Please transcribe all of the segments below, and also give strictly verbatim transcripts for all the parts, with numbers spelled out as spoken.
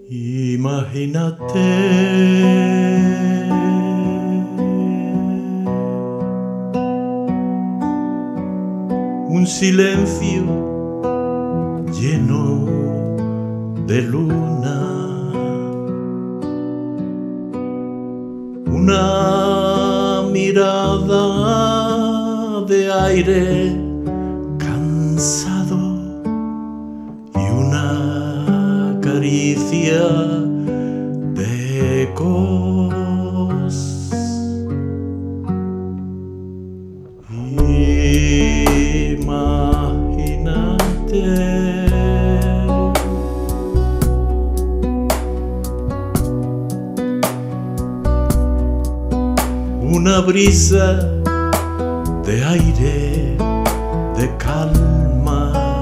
Imagínate un silencio lleno de luna, una mirada de aire cansado y una caricia de ecos. Imagínate una brisa de aire de calma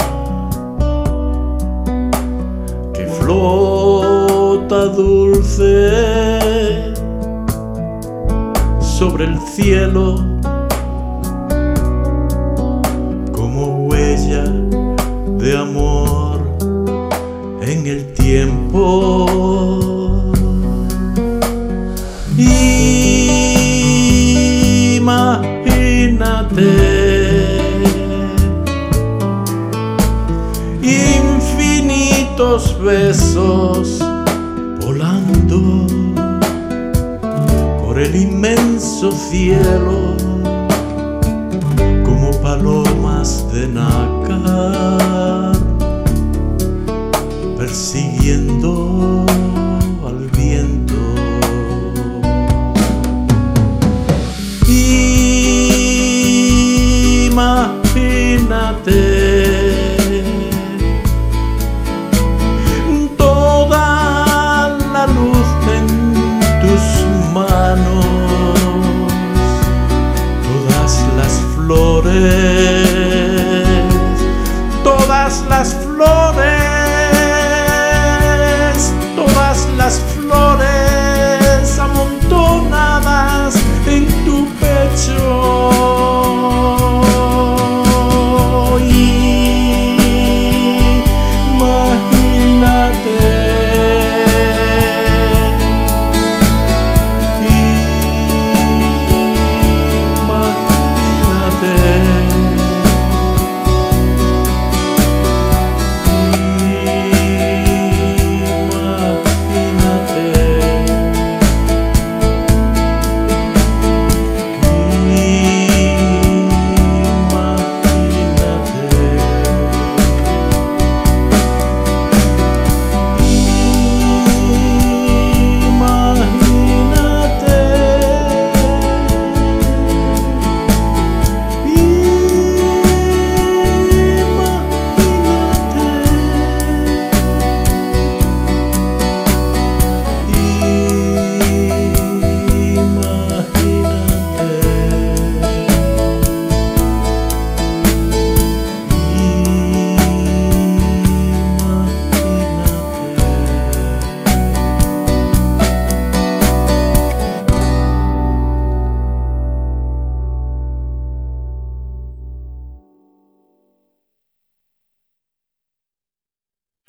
que flota dulce sobre el cielo como huella de amor en el tiempo. Imagínate infinitos besos volando por el inmenso cielo como palomas de nácar persiguiendo